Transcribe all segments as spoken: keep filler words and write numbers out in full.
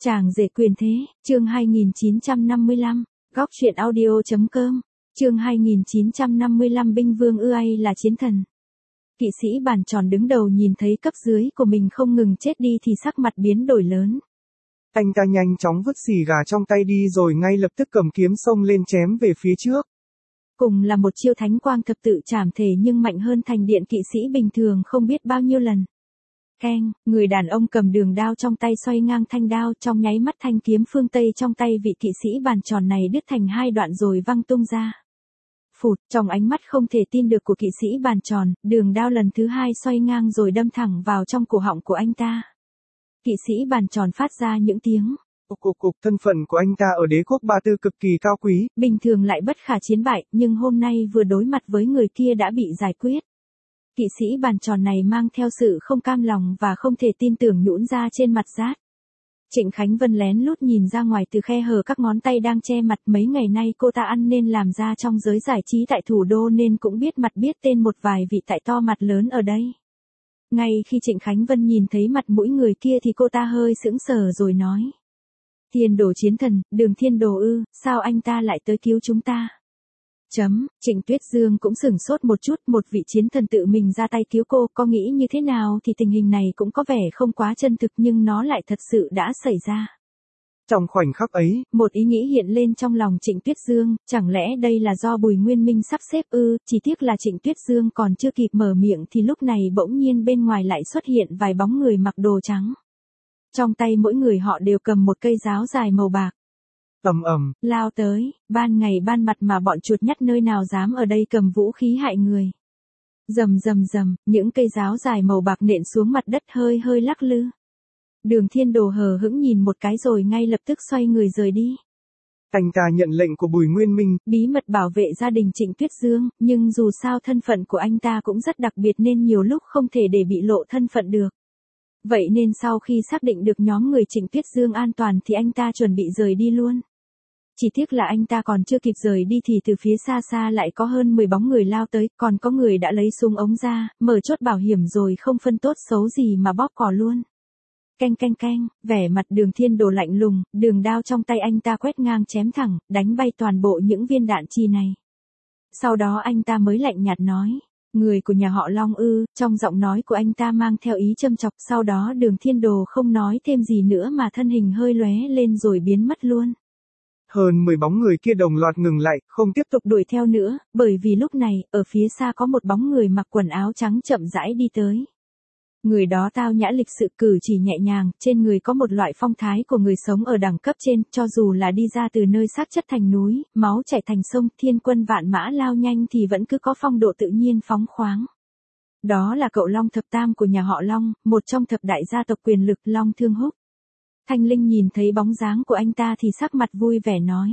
Chàng rể quyền thế, chương hai nghìn chín trăm năm mươi lăm, góc truyện audio.com, chương hai nghìn chín trăm năm mươi lăm binh vương ư ai là chiến thần. Kỵ sĩ bàn tròn đứng đầu nhìn thấy cấp dưới của mình không ngừng chết đi thì sắc mặt biến đổi lớn. Anh ta nhanh chóng vứt xì gà trong tay đi rồi ngay lập tức cầm kiếm xông lên chém về phía trước. Cùng là một chiêu thánh quang thập tự trảm thể nhưng mạnh hơn thành điện kỵ sĩ bình thường không biết bao nhiêu lần. Keng, người đàn ông cầm đường đao trong tay xoay ngang thanh đao, trong nháy mắt thanh kiếm phương Tây trong tay vị kỵ sĩ bàn tròn này đứt thành hai đoạn rồi văng tung ra. Phụt, trong ánh mắt không thể tin được của kỵ sĩ bàn tròn, đường đao lần thứ hai xoay ngang rồi đâm thẳng vào trong cổ họng của anh ta. Kỵ sĩ bàn tròn phát ra những tiếng Cục cục cục, thân phận của anh ta ở đế quốc Ba Tư cực kỳ cao quý, bình thường lại bất khả chiến bại, nhưng hôm nay vừa đối mặt với người kia đã bị giải quyết. Kỵ sĩ bàn tròn này mang theo sự không cam lòng và không thể tin tưởng nhũn ra trên mặt rát. Trịnh Khánh Vân lén lút nhìn ra ngoài từ khe hở các ngón tay đang che mặt, mấy ngày nay cô ta ăn nên làm ra trong giới giải trí tại thủ đô nên cũng biết mặt biết tên một vài vị tại to mặt lớn ở đây. Ngay khi Trịnh Khánh Vân nhìn thấy mặt mũi người kia thì cô ta hơi sững sờ rồi nói. Thiên Đồ chiến thần, Đường Thiên Đồ ư, sao anh ta lại tới cứu chúng ta? Chấm, Trịnh Tuyết Dương cũng sửng sốt một chút, một vị chiến thần tự mình ra tay cứu cô, có nghĩ như thế nào thì tình hình này cũng có vẻ không quá chân thực nhưng nó lại thật sự đã xảy ra. Trong khoảnh khắc ấy, một ý nghĩ hiện lên trong lòng Trịnh Tuyết Dương, chẳng lẽ đây là do Bùi Nguyên Minh sắp xếp ư, chỉ tiếc là Trịnh Tuyết Dương còn chưa kịp mở miệng thì lúc này bỗng nhiên bên ngoài lại xuất hiện vài bóng người mặc đồ trắng. Trong tay mỗi người họ đều cầm một cây giáo dài màu bạc. Ầm ầm, lao tới, ban ngày ban mặt mà bọn chuột nhắt nơi nào dám ở đây cầm vũ khí hại người. Rầm rầm rầm, những cây giáo dài màu bạc nện xuống mặt đất hơi hơi lắc lư. Đường Thiên Đồ hờ hững nhìn một cái rồi ngay lập tức xoay người rời đi. Anh ta nhận lệnh của Bùi Nguyên Minh, bí mật bảo vệ gia đình Trịnh Tuyết Dương, nhưng dù sao thân phận của anh ta cũng rất đặc biệt nên nhiều lúc không thể để bị lộ thân phận được. Vậy nên sau khi xác định được nhóm người Trịnh Tuyết Dương an toàn thì anh ta chuẩn bị rời đi luôn. Chỉ tiếc là anh ta còn chưa kịp rời đi thì từ phía xa xa lại có hơn mười bóng người lao tới, còn có người đã lấy súng ống ra, mở chốt bảo hiểm rồi không phân tốt xấu gì mà bóp cò luôn. Canh canh canh, vẻ mặt Đường Thiên Đồ lạnh lùng, đường đao trong tay anh ta quét ngang chém thẳng, đánh bay toàn bộ những viên đạn chì này. Sau đó anh ta mới lạnh nhạt nói, người của nhà họ Long ư, trong giọng nói của anh ta mang theo ý châm chọc, sau đó Đường Thiên Đồ không nói thêm gì nữa mà thân hình hơi lóe lên rồi biến mất luôn. Hơn mười bóng người kia đồng loạt ngừng lại, không tiếp tục đuổi theo nữa, bởi vì lúc này, ở phía xa có một bóng người mặc quần áo trắng chậm rãi đi tới. Người đó tao nhã lịch sự, cử chỉ nhẹ nhàng, trên người có một loại phong thái của người sống ở đẳng cấp trên, cho dù là đi ra từ nơi xác chất thành núi, máu chảy thành sông, thiên quân vạn mã lao nhanh thì vẫn cứ có phong độ tự nhiên phóng khoáng. Đó là cậu Long Thập Tam của nhà họ Long, một trong thập đại gia tộc quyền lực Long Thương Húc. Thanh Linh nhìn thấy bóng dáng của anh ta thì sắc mặt vui vẻ nói.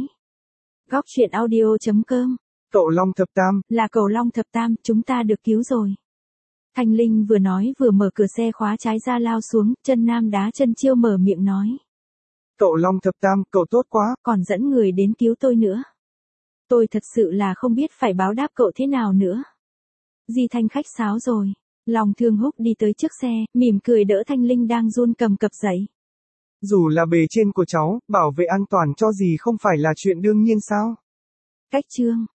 Góc truyện audio.com, cậu Long Thập Tam, là cậu Long Thập Tam, chúng ta được cứu rồi. Thanh Linh vừa nói vừa mở cửa xe khóa trái ra lao xuống, chân nam đá chân chiêu mở miệng nói. Cậu Long Thập Tam, cậu tốt quá, còn dẫn người đến cứu tôi nữa. Tôi thật sự là không biết phải báo đáp cậu thế nào nữa. Di Thanh khách sáo rồi. Long Thương Húc đi tới trước xe, mỉm cười đỡ Thanh Linh đang run cầm cập dậy. Dù là bề trên của cháu, bảo vệ an toàn cho gì không phải là chuyện đương nhiên sao? Cách chương.